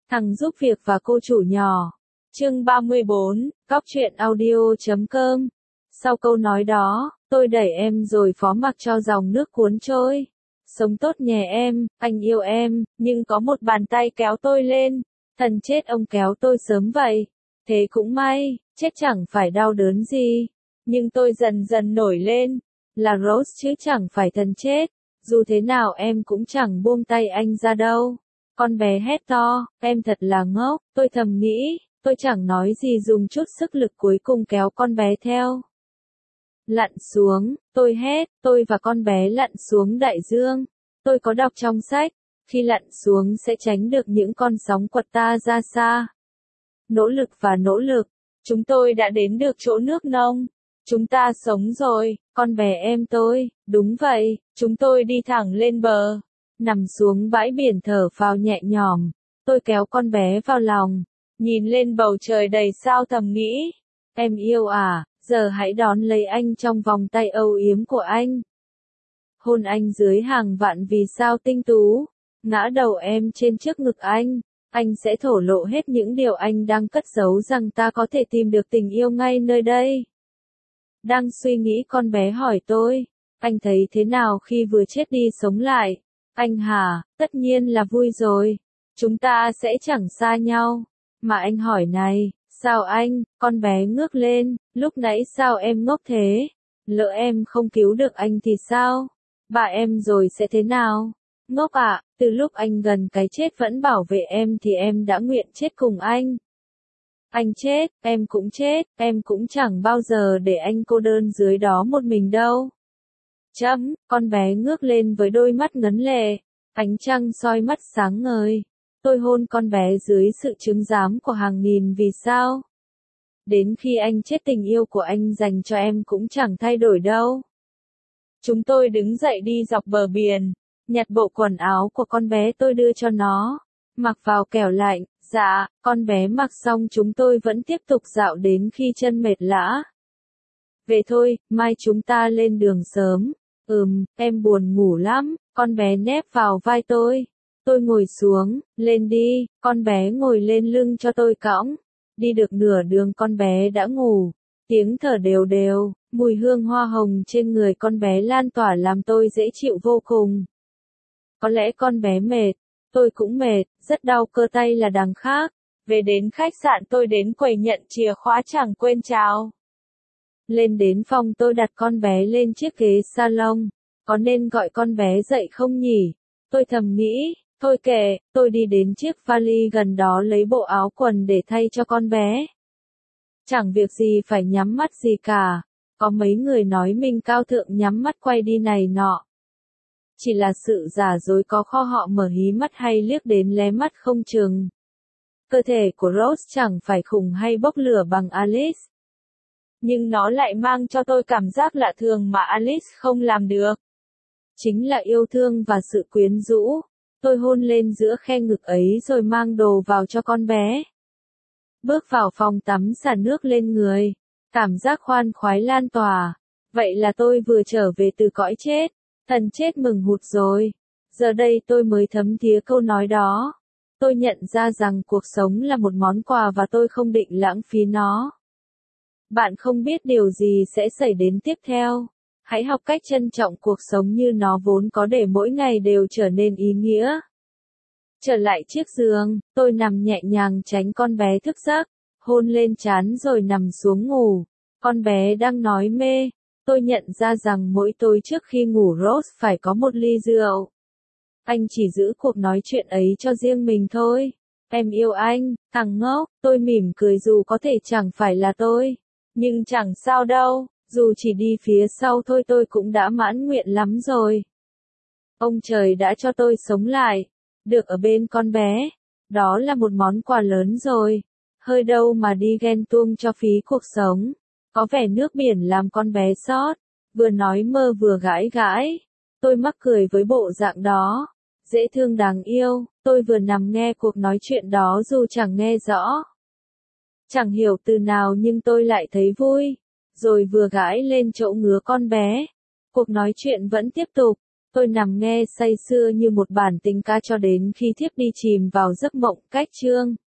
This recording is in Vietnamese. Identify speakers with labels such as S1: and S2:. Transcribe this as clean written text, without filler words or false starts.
S1: Thằng giúp việc và cô chủ nhỏ. Chương 34, Góc truyện audio.com. Sau câu nói đó, tôi đẩy em rồi phó mặc cho dòng nước cuốn trôi. Sống tốt nhé em, anh yêu em, nhưng có một bàn tay kéo tôi lên. Thần chết ông kéo tôi sớm vậy. Thế cũng may, chết chẳng phải đau đớn gì. Nhưng tôi dần dần nổi lên. Là Rose chứ chẳng phải thần chết. Dù thế nào em cũng chẳng buông tay anh ra đâu. Con bé hét to, em thật là ngốc, tôi thầm nghĩ, tôi chẳng nói gì dùng chút sức lực cuối cùng kéo con bé theo. Lặn xuống, tôi hét, tôi và con bé lặn xuống đại dương. Tôi có đọc trong sách, khi lặn xuống sẽ tránh được những con sóng quật ta ra xa. Nỗ lực và nỗ lực, chúng tôi đã đến được chỗ nước nông. Chúng ta sống rồi, con bé em tôi, đúng vậy, chúng tôi đi thẳng lên bờ. Nằm xuống bãi biển thở phào nhẹ nhõm, tôi kéo con bé vào lòng, nhìn lên bầu trời đầy sao thầm nghĩ, em yêu à, giờ hãy đón lấy anh trong vòng tay âu yếm của anh. Hôn anh dưới hàng vạn vì sao tinh tú, ngã đầu em trên trước ngực anh sẽ thổ lộ hết những điều anh đang cất giấu rằng ta có thể tìm được tình yêu ngay nơi đây. Đang suy nghĩ con bé hỏi tôi, anh thấy thế nào khi vừa chết đi sống lại? Anh hả, tất nhiên là vui rồi. Chúng ta sẽ chẳng xa nhau. Mà anh hỏi này, sao anh, con bé ngước lên, lúc nãy sao em ngốc thế? Lỡ em không cứu được anh thì sao? Bà em rồi sẽ thế nào? Ngốc ạ, từ lúc anh gần cái chết vẫn bảo vệ em thì em đã nguyện chết cùng anh. Anh chết, em cũng chẳng bao giờ để anh cô đơn dưới đó một mình đâu. Con bé ngước lên với đôi mắt ngấn lệ, ánh trăng soi mắt sáng ngời. Tôi hôn con bé dưới sự chứng giám của hàng nghìn vì sao. Đến khi anh chết tình yêu của anh dành cho em cũng chẳng thay đổi đâu. Chúng tôi đứng dậy đi dọc bờ biển, nhặt bộ quần áo của con bé tôi đưa cho nó, mặc vào kẻo lạnh. Dạ, con bé mặc xong chúng tôi vẫn tiếp tục dạo đến khi chân mệt lả. Về thôi, mai chúng ta lên đường sớm. Em buồn ngủ lắm, con bé nép vào vai tôi. Tôi ngồi xuống, lên đi, con bé ngồi lên lưng cho tôi cõng. Đi được nửa đường con bé đã ngủ, tiếng thở đều đều, mùi hương hoa hồng trên người con bé lan tỏa làm tôi dễ chịu vô cùng. Có lẽ con bé mệt, tôi cũng mệt, rất đau cơ tay là đằng khác. Về đến khách sạn tôi đến quầy nhận chìa khóa chẳng quên chào. Lên đến phòng tôi đặt con bé lên chiếc ghế salon. Có nên gọi con bé dậy không nhỉ? Tôi thầm nghĩ, thôi kệ, tôi đi đến chiếc vali gần đó lấy bộ áo quần để thay cho con bé. Chẳng việc gì phải nhắm mắt gì cả. Có mấy người nói mình cao thượng nhắm mắt quay đi này nọ. Chỉ là sự giả dối có kho họ mở hí mắt hay liếc đến lé mắt không chừng. Cơ thể của Rose chẳng phải khủng hay bốc lửa bằng Alice. Nhưng nó lại mang cho tôi cảm giác lạ thường mà Alice không làm được. Chính là yêu thương và sự quyến rũ. Tôi hôn lên giữa khe ngực ấy rồi mang đồ vào cho con bé. Bước vào phòng tắm xả nước lên người. Cảm giác khoan khoái lan tỏa. Vậy là tôi vừa trở về từ cõi chết. Thần chết mừng hụt rồi. Giờ đây tôi mới thấm thía câu nói đó. Tôi nhận ra rằng cuộc sống là một món quà và tôi không định lãng phí nó. Bạn không biết điều gì sẽ xảy đến tiếp theo. Hãy học cách trân trọng cuộc sống như nó vốn có để mỗi ngày đều trở nên ý nghĩa. Trở lại chiếc giường, tôi nằm nhẹ nhàng tránh con bé thức giấc, hôn lên trán rồi nằm xuống ngủ. Con bé đang nói mê. Tôi nhận ra rằng mỗi tối trước khi ngủ Rose phải có một ly rượu. Anh chỉ giữ cuộc nói chuyện ấy cho riêng mình thôi. Em yêu anh, thằng ngốc, tôi mỉm cười dù có thể chẳng phải là tôi. Nhưng chẳng sao đâu, dù chỉ đi phía sau thôi tôi cũng đã mãn nguyện lắm rồi. Ông trời đã cho tôi sống lại, được ở bên con bé. Đó là một món quà lớn rồi. Hơi đâu mà đi ghen tuông cho phí cuộc sống. Có vẻ nước biển làm con bé sót. Vừa nói mơ vừa gãi gãi. Tôi mắc cười với bộ dạng đó. Dễ thương đáng yêu, tôi vừa nằm nghe cuộc nói chuyện đó dù chẳng nghe rõ. Chẳng hiểu từ nào nhưng tôi lại thấy vui. Rồi vừa gãi lên chỗ ngứa con bé. Cuộc nói chuyện vẫn tiếp tục. Tôi nằm nghe say sưa như một bản tình ca cho đến khi thiếp đi chìm vào giấc mộng. Cách chương